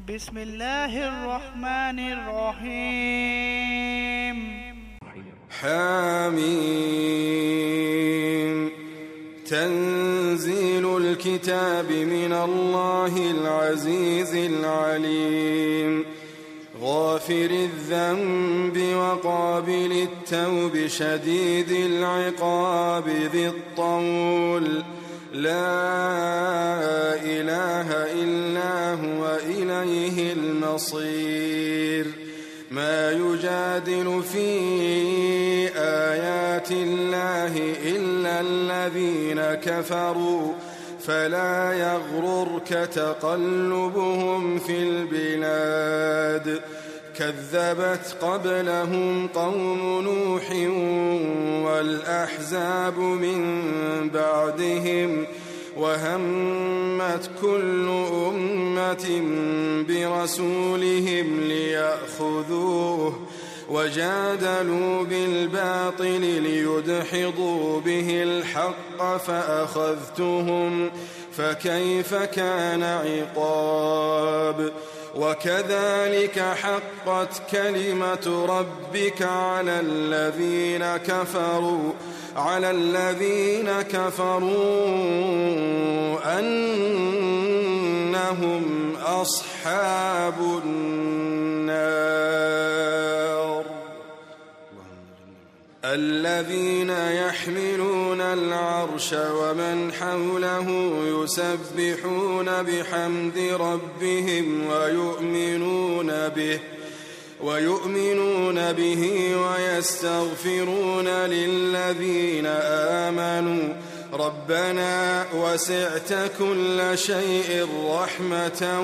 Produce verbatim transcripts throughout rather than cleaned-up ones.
بسم الله الرحمن الرحيم. حميم. تنزيل الكتاب من الله العزيز العليم، غافر الذنب وقابل التوب شديد العقاب ذي الطول، لا إله إلا هو إليه المصير. ما يجادل في آيات الله إلا الذين كفروا، فلا يغررك تقلبهم في البلاد. كذبت قبلهم قوم نوح والأحزاب من بعدهم، وهمت كل أمة برسولهم ليأخذوه، وجادلوا بالباطل ليدحضوا به الحق فأخذتهم، فكيف كان عقاب. وكذلك حقت كلمة ربك على الذين كفروا على الذين كفروا أنهم أصحاب النار. الذين يحملون العرش ومن حوله يسبحون بحمد ربهم ويؤمنون به ويؤمنون به ويستغفرون للذين آمنوا ربنا وسعت كل شيء رحمة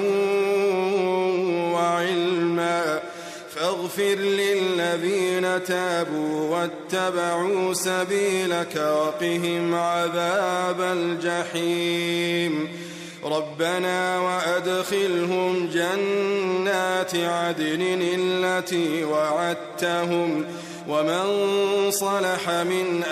وعلما فاغفر للذين تابوا واتبعوا سبيلك وقهم عذاب الجحيم. ربنا وأدخلهم جنات عدن التي وعدتهم ومن صلح من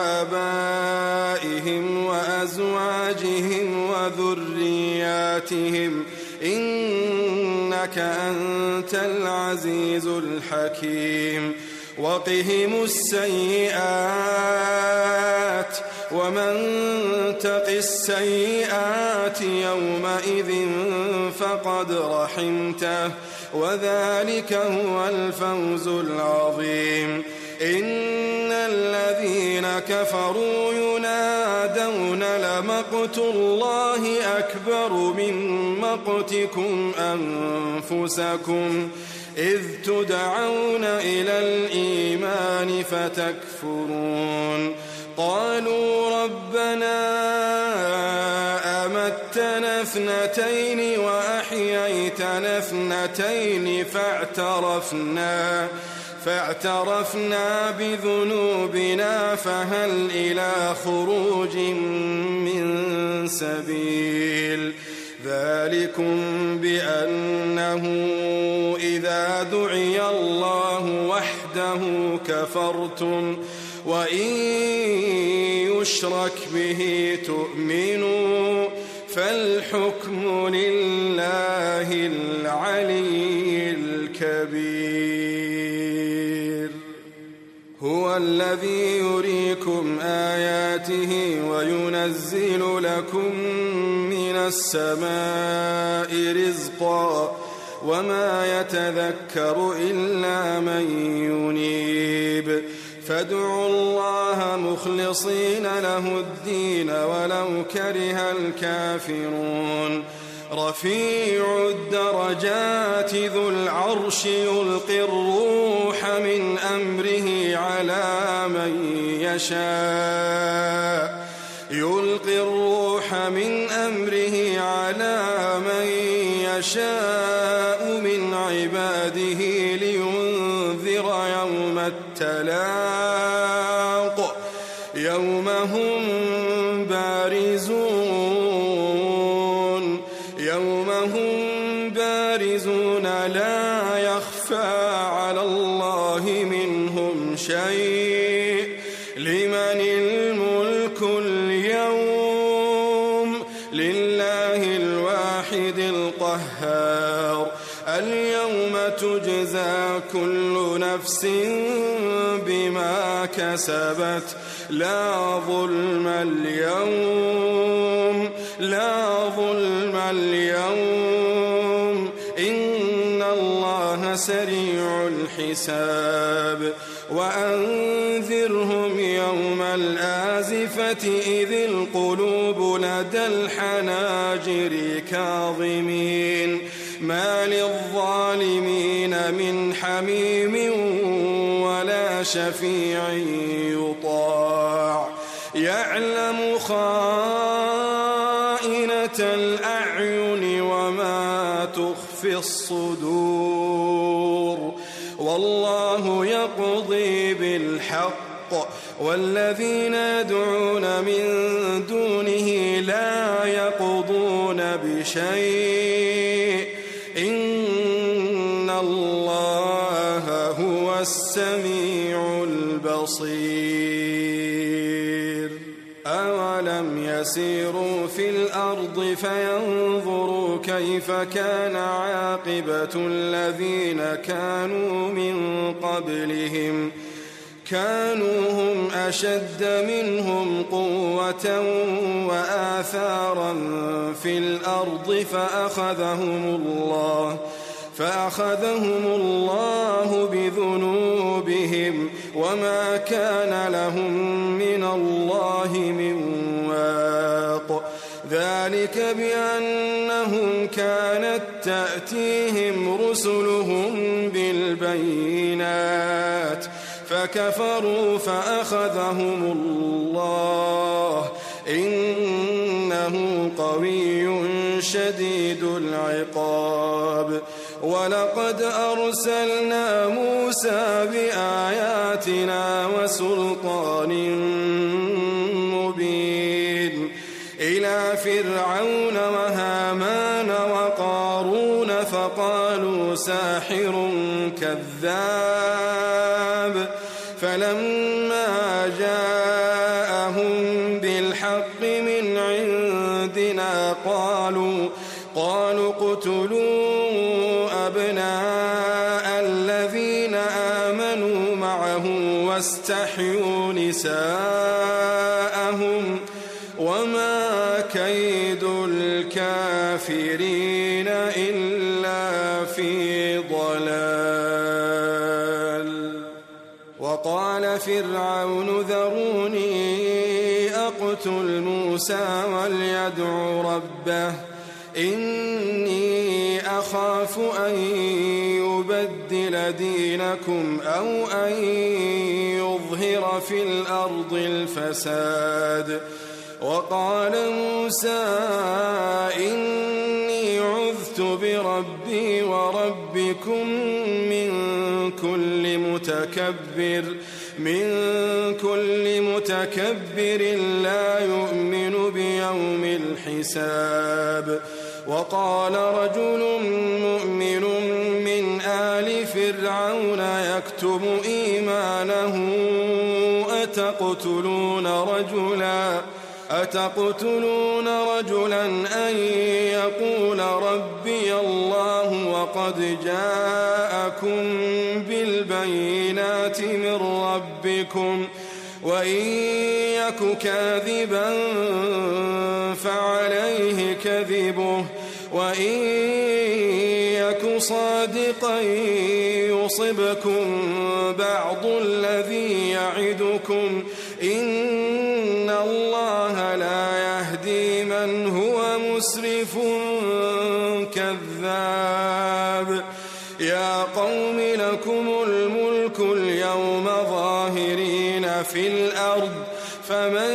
آبائهم وأزواجهم وذرياتهم إنك أنت العزيز الحكيم. وقهم السيئات ومن تق السيئات يومئذ فقد رحمته وذلك هو الفوز العظيم. إن الذين كفروا ينادون لمقت الله أكبر من مقتكم أنفسكم إذ تدعون إلى الإيمان فتكفرون. قالوا ربنا أمتنا اثنتين وأحييتنا اثنتين فاعترفنا فاعترفنا بذنوبنا فهل إلى خروج من سبيل. ذلكم بأنه إذا دعي الله وحده كفرتم وإن يشرك به تؤمنوا فالحكم لله العلي الكبير. هو الذي يريكم آياته وينزل لكم من السماء رزقا وما يتذكر إلا من ينيب. فادعوا الله مخلصين له الدين ولو كره الكافرون. رفيع الدرجات ذو العرش يلقي الروح من أمره على من يشاء يلقي الروح من أمره على من يشاء من عباده لينذر يوم التلاق يوم هم بارزون يوم هم بارزون لا يخفى على الله منهم شيء. لمن الملك اليوم لله الواحد القهار. النار اليوم تجزى كل نفس بما كسبت لا ظلم اليوم لا ظلم اليوم إن الله سريع الحساب وأنذرهم يوم الآزفة إذ القلوب لدى الحناجر كاظمين ما للظالمين من حميم ولا شفيع يطاع يعلم خائنة الأعين وما تخفي الصدور والله يقضي بالحق والذين يدعون من دونه لا يقضون بشيء إن الله هو السميع البصير أولم يسيروا في الأرض فينظروا كيف كان عاقبة الذين كانوا من قبلهم كانوا هم أشد منهم قوة وآثارا في الأرض فأخذهم الله فأخذهم الله بذنوبهم وما كان لهم من الله من واق ذلك بأنهم كانت تأتيهم رسلهم بالبينات فكفروا فأخذهم الله إنه قوي شديد العقاب ولقد أرسلنا موسى بآياتنا وسلطان مبين إلى فرعون وهامان وقارون فقالوا ساحر كذاب فلما جاءهم بالحق من عندنا قالوا قالوا اقتلوا أبناء الذين آمنوا معه واستحيوا نساءهم وما كيد الكافرين إلا في ضلال وقال فرعون ذروني أقتل موسى وليدع ربه إني أخاف أن يبدل دينكم أو أن يظهر في الأرض الفساد وقال موسى إني عذت بربي وربكم من كل متكبر من كل متكبر لا يؤمن بيوم الحساب وقال رجل مؤمن من آل فرعون يكتم إيمانه أتقتلون رجلا أتقتلون رجلا أن يقول ربي الله وقد جاءكم بالبينات من ربكم وإن يك كاذبا فعليه كذبه وإن يك صادقا يصبكم بعض الذي يعدكم إن الله لا يهدي من هو مسرف كذاب يا قوم لكم الملك اليوم ظاهرين في الأرض فمن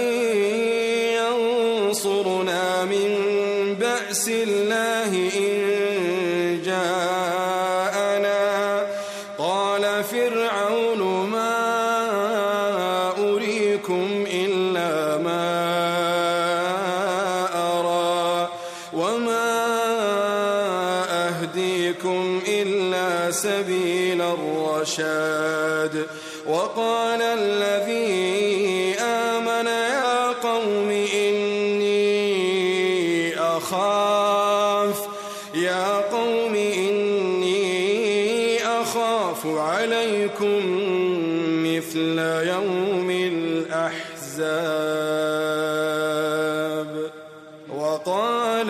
ينصرنا من بأس الله إن جاءنا قال فرعون ما أريكم إلا ما أرى وما أهديكم إلا سبيل الرشاد وقال الذي آمن يا قوم إني أخاف يا قوم أخاف عليكم مثل يوم الأحزاب وقال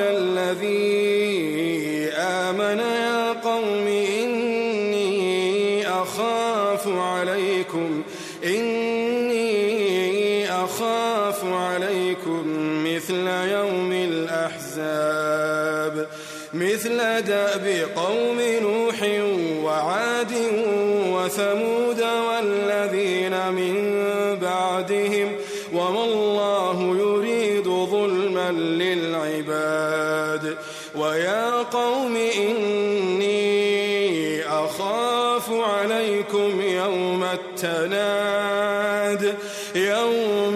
الذي آمن يا قوم إني أخاف عليكم إني أخاف عليكم مثل يوم الأحزاب مثل دأب قوم نوح وعاد وثمود والذين من بعدهم وما الله يريد ظلما للعباد ويا قوم إني أخاف عليكم يوم التناد يوم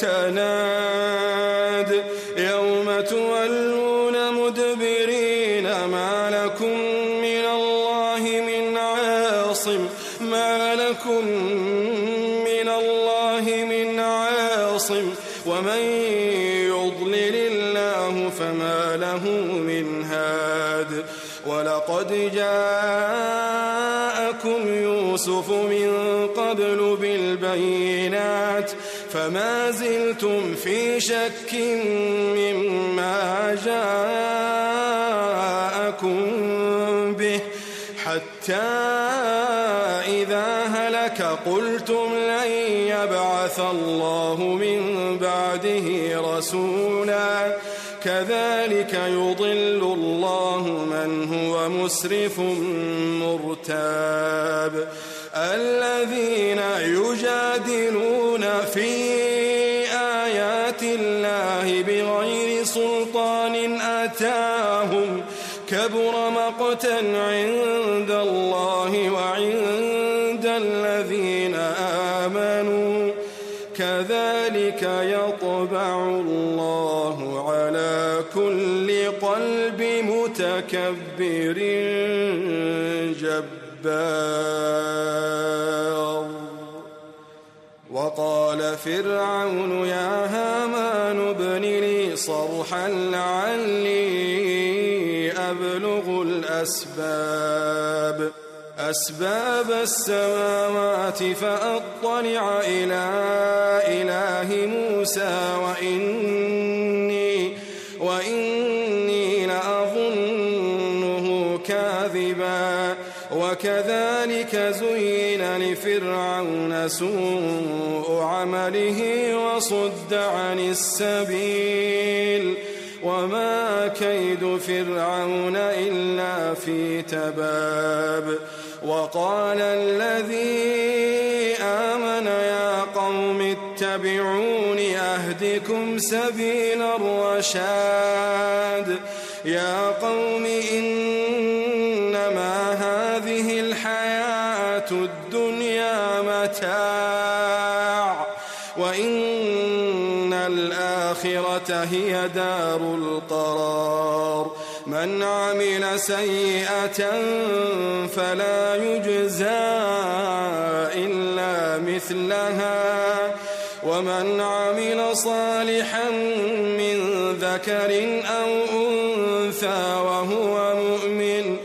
التناد يوم تولون مدبرين ما لكم من الله من عاصم ما لكم من الله من عاصم ومن يضلل الله فما له من هاد ولقد جاءكم يوسف من قبل بالبينات فما زلتم في شك مما جاءكم به حتى إذا هلك قلتم لن يبعث الله من بعده رسولا كذلك يضل الله من هو مسرف مرتاب الذين يجادلون في آيات الله بغير سلطان أتاهم كبر مقتا عند الله وعند الذين آمنوا كذلك يطبع الله على كل قلب متكبر جبار وقال فرعون يا هامان ابن لي صرحا لعلي أبلغ الأسباب أسباب السماوات فأطلع إلى إله موسى وإني, وإني لأظنه كاذبا وكذلك زين لفرعون سوء عمله وصد عن السبيل وما كيد فرعون إلا في تباب وقال الذي آمن يا قوم اتبعون أهدكم سبيل الرشاد يا قوم إنما هذه الحياة الدنيا متاع وإن الآخرة هي دار القرار من عمل سيئة فلا يجزى إلا مثلها ومن عمل صالحا من ذكر أو أنثى وهو مؤمن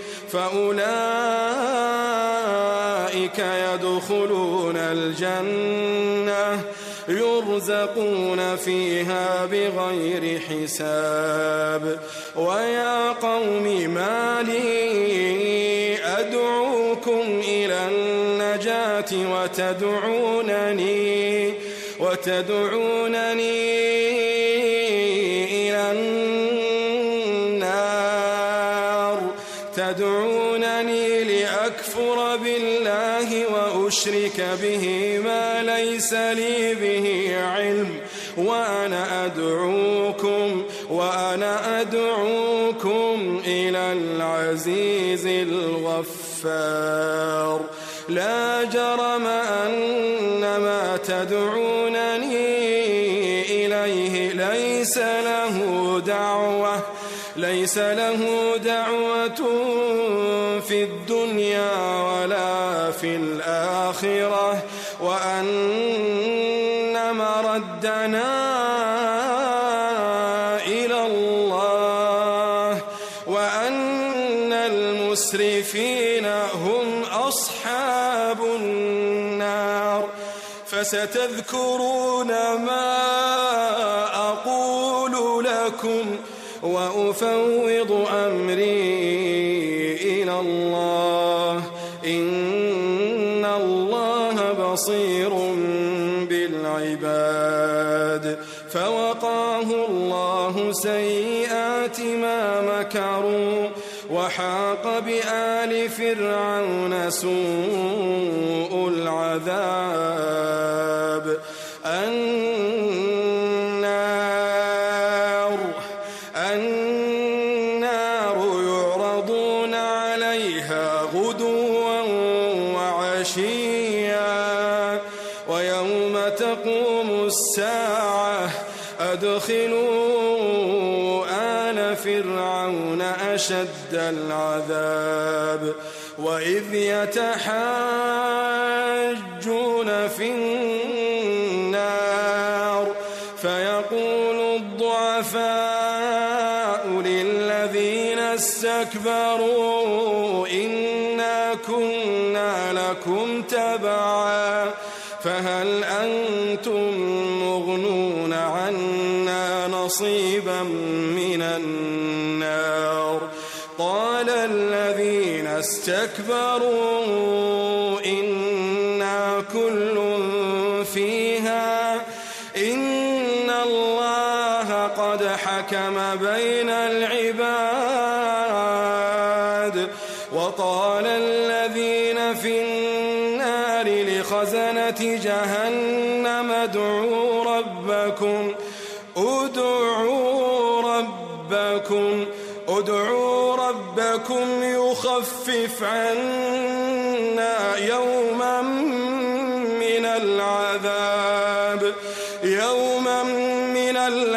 فأولئك يدخلون الجنة يرزقون فيها بغير حساب ويا قوم ما لي أدعوكم إلى النجاة وتدعونني وتدعونني إلى النار تدعونني لأكفر بالله وأشرك به ما ليس لي به علم وأنا أدعوكم وأنا أدعوكم إلى العزيز الغفار لا جرم أن ما تدعونني إليه ليس له دعوة ليس له دعوة في الدنيا ولا في الآخرة وأن مردنا إلى الله وأن المسرفين المسرفين هم أصحاب النار. فستذكرون ما أقول لكم وأفوض أمري إلى الله إن الله بصير بالعباد. فوقاه الله سيئات ما مكروا وحاق بآل فرعون سوء العذاب. النار النار يعرضون عليها غدوا وعشيا ويوم تقوم الساعة أدخلوا آل فرعون أشد العذاب. وإذ يتحاجون في النار فيقول الضعفاء للذين استكبروا إنا كنا لكم تبعا فهل أنتم مغنون عنا نصيبا من النار. قال الذين استكبروا إنا كل فيها إن الله قد حكم بين العباد. وقال الذين في النار لخزنة جهنم ادعوا ربكم ادعوا ربكم ادعوا ربكم يخفف عنا يوما من العذاب يوما من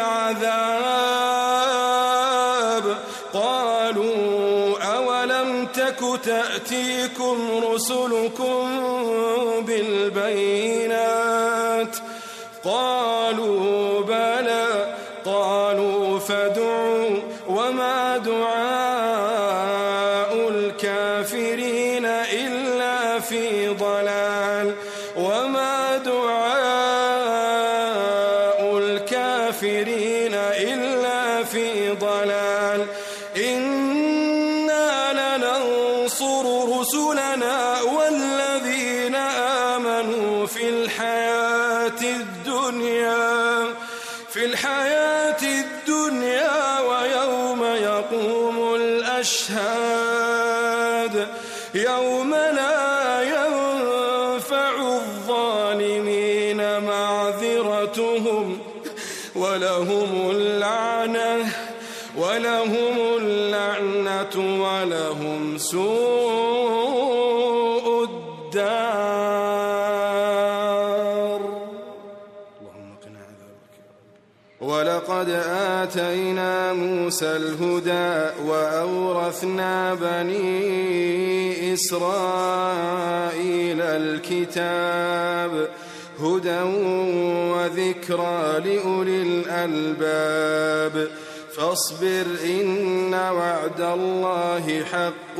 العذاب. قالوا أولم تك تأتيكم رسلكم بالبينات قالوا بلى قالوا فادعوا وما دعاء الكافرين إلا في ضلال وما دعاء الكافرين إلا في ضلال. إنا لننصر رسلنا والذين آمنوا في الحياة الدنيا في الحياة الدنيا ويوم يقوم الأشهاد يوم لا ينفع الظالمين معذرتهم ولهم اللعنة ولهم اللعنة ولهم سوء الدار. اللهم قنا عذابك. ولقد آتينا موسى الهدى وأورثنا بني إسرائيل الكتاب هدى وذكرى لأولي الألباب. فاصبر إن وعد الله حق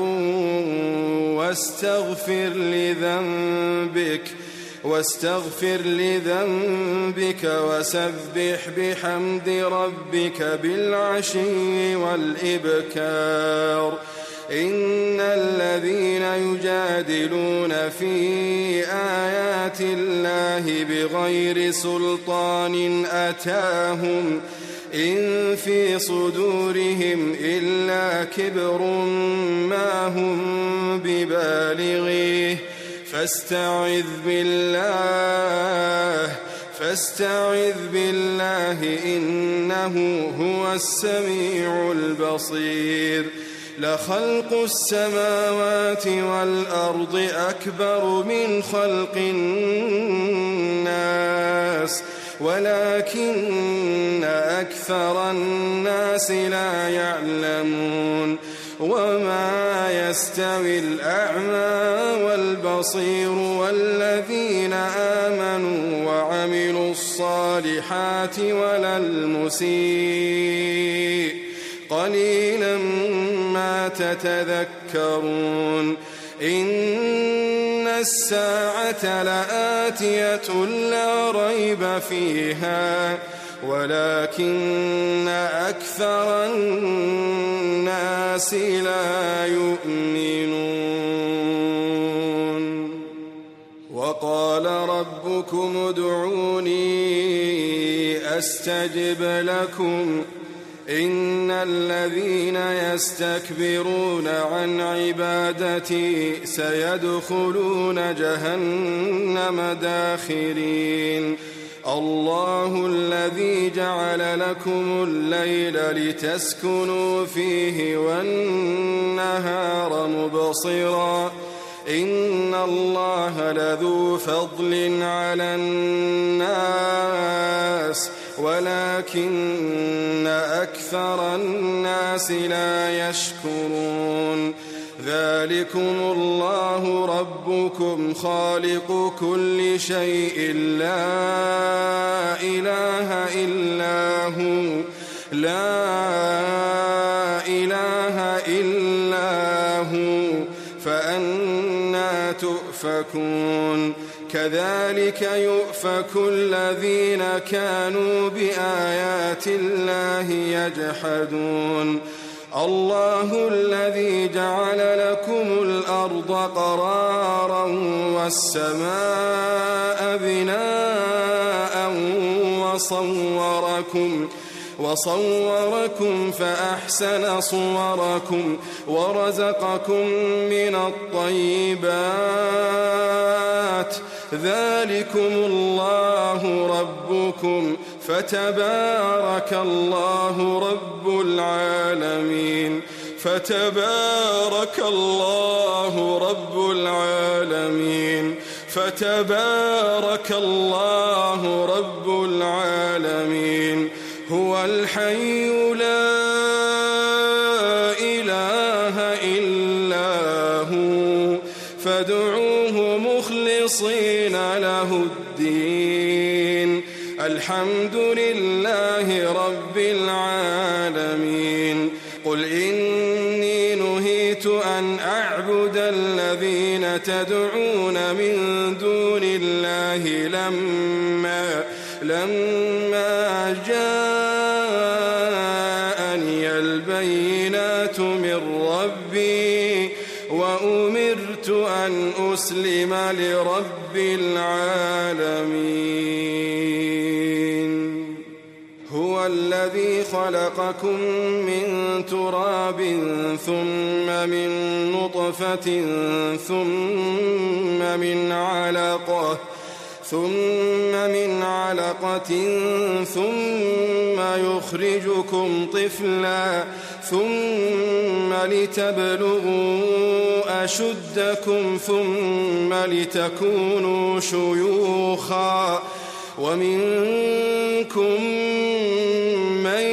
واستغفر لذنبك واستغفر لذنبك وسبح بحمد ربك بالعشي والإبكار. إن الذين يجادلون في آيات الله بغير سلطان أتاهم إن في صدورهم إلا كبر ما هم ببالغيه فاستعذ بالله فاستعذ بالله إنه هو السميع البصير. لخلق السماوات والأرض أكبر من خلق الناس ولكن أكثر الناس لا يعلمون. وما يستوي الأعمى والبصير والذين آمنوا وعملوا الصالحات ولا المسيء قليلا ما تتذكرون. تذكرون إن الساعة لآتية لا ريب فيها ولكن أكثر الناس لا يؤمنون وقال ربكم ادعوني أستجب لكم إن الذين يستكبرون عن عبادتي سيدخلون جهنم داخرين الله الذي جعل لكم الليل لتسكنوا فيه والنهار مبصرا إن الله لذو فضل على الناس ولكن أكثر الناس لا يشكرون ذلكم الله ربكم خالق كل شيء لا إله إلا هو لا إله إلا هو فأنى تؤفكون كذلك يؤفك الذين كانوا بآيات الله يجحدون الله الذي جعل لكم الأرض قرارا والسماء بناء وصوركم وصوركم فأحسن صوركم ورزقكم من الطيبات ذلكم الله ربكم فتبارك الله رب العالمين فتبارك الله رب العالمين فتبارك الله رب العالمين هو الحي لا إله إلا هو فادعوه مخلصين له الدين الحمد لله رب العالمين قل إني نهيت أن أعبد الذين تدعون من دون الله لما لما جاءني البينات من ربي وأمرت أن أسلم لرب العالمين هو الذي خلقكم من تراب ثم من نطفة ثم من علقة ثم من علقة ثم يخرجكم طفلا ثم لتبلغوا أشدكم ثم لتكونوا شيوخا ومنكم من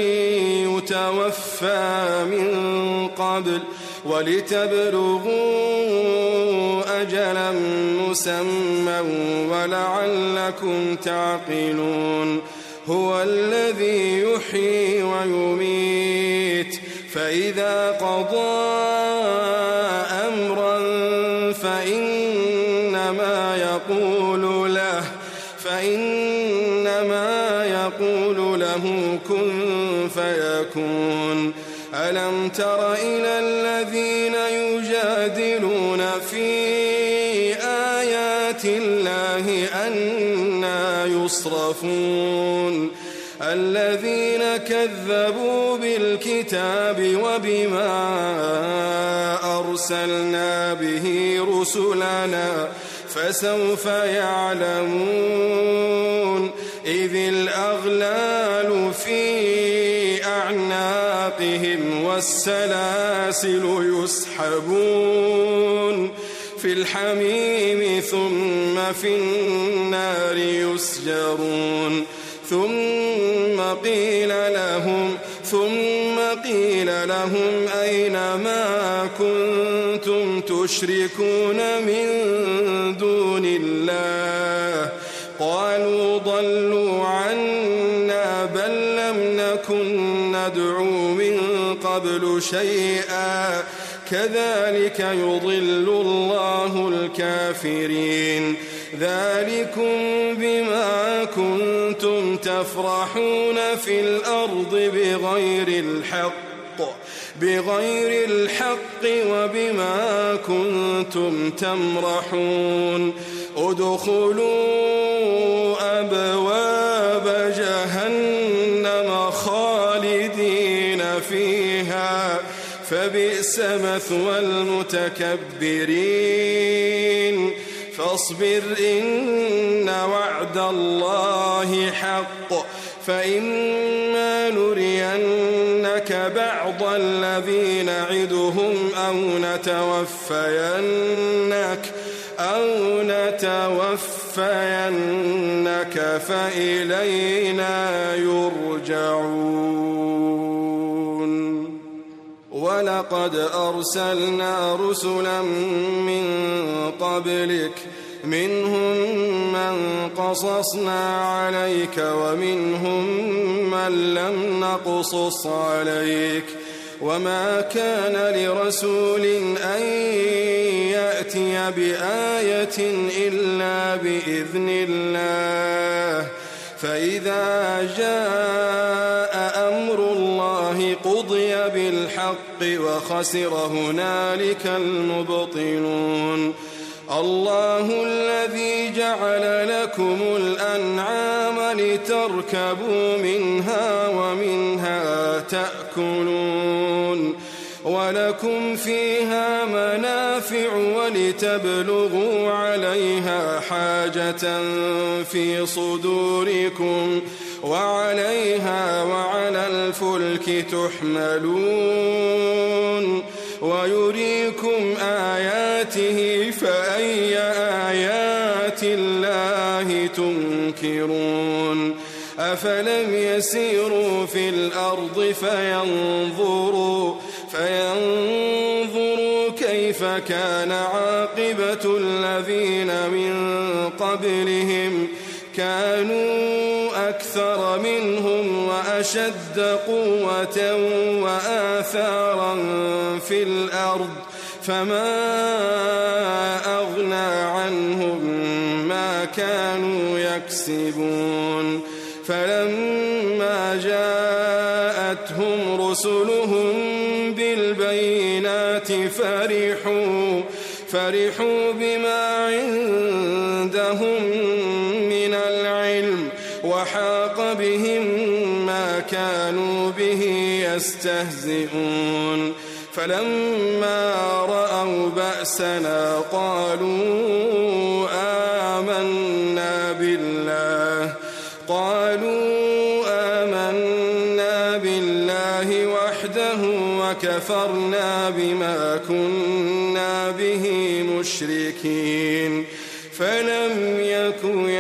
يتوفى من قبل ولتبلغوا أجلا مسمى ولعلكم تعقلون هو الذي يحيي ويميت فإذا قضى أمرا فإنما يقول له فإنما يقول له كن فيكون ألم تر إلى الذين يجادلون في آيات الله أنى يصرفون الذين كذبوا بالكتاب وبما أرسلنا به رسلنا فسوف يعلمون إذ الأغلال في أعناقهم والسلاسل يسحبون في الحميم ثم في النار يسجرون ثم قيل لهم ثم قيل لهم أين ما كنتم تشركون من دون الله قالوا ضلوا عنا بل لم نكن ندعو من قبل شيئا كذلك يضل الله الكافرين ذلكم بما كنتم تفرحون في الأرض بغير الحق بغير الحق وبما كنتم تمرحون ادخلوا أبواب جهنم خالدين فيها فبئس مثوى المتكبرين فاصبر إن وعد الله حق فإما نرينك بعض الذي نعدهم أو نتوفينك أو نتوفينك فإلينا يرجعون ولقد أرسلنا رسلا من قبلك منهم من قصصنا عليك ومنهم من لم نقصص عليك وما كان لرسول أن يأتي بآية إلا بإذن الله فإذا جاء أمر الله قضي بالحق وخسر هنالك المبطلون الله الذي جعل لكم الأنعام لتركبوا منها ومنها تأكلون ولكم فيها منافع ولتبلغوا عليها حاجة في صدوركم وعليها وعلى الفلك تحملون ويريكم آياته فأي آيات الله تنكرون أفلم يسيروا في الأرض فينظروا فينظروا كيف كان عاقبة الذين من قبلهم كانوا أكثر منهم وأشد قوة وآثارا في الأرض فما أغنى عنهم ما كانوا يكسبون فلما جاءتهم رسلهم بالبينات فرحوا فرحوا بما عندهم من العلم وحاق بهم ما كانوا به يستهزئون فلما رأوا بأسنا قالوا آمنا بالله قالوا آمنا بالله وحده وكفرنا بما كنا به مشركين فلم يك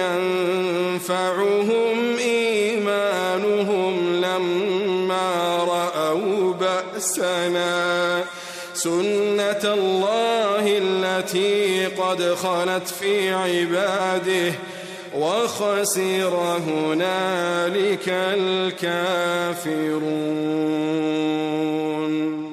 ينفعهم إيمانهم لما رأوا بأسنا سنة الله التي قد خلت في عباده وخسر هنالك الكافرون.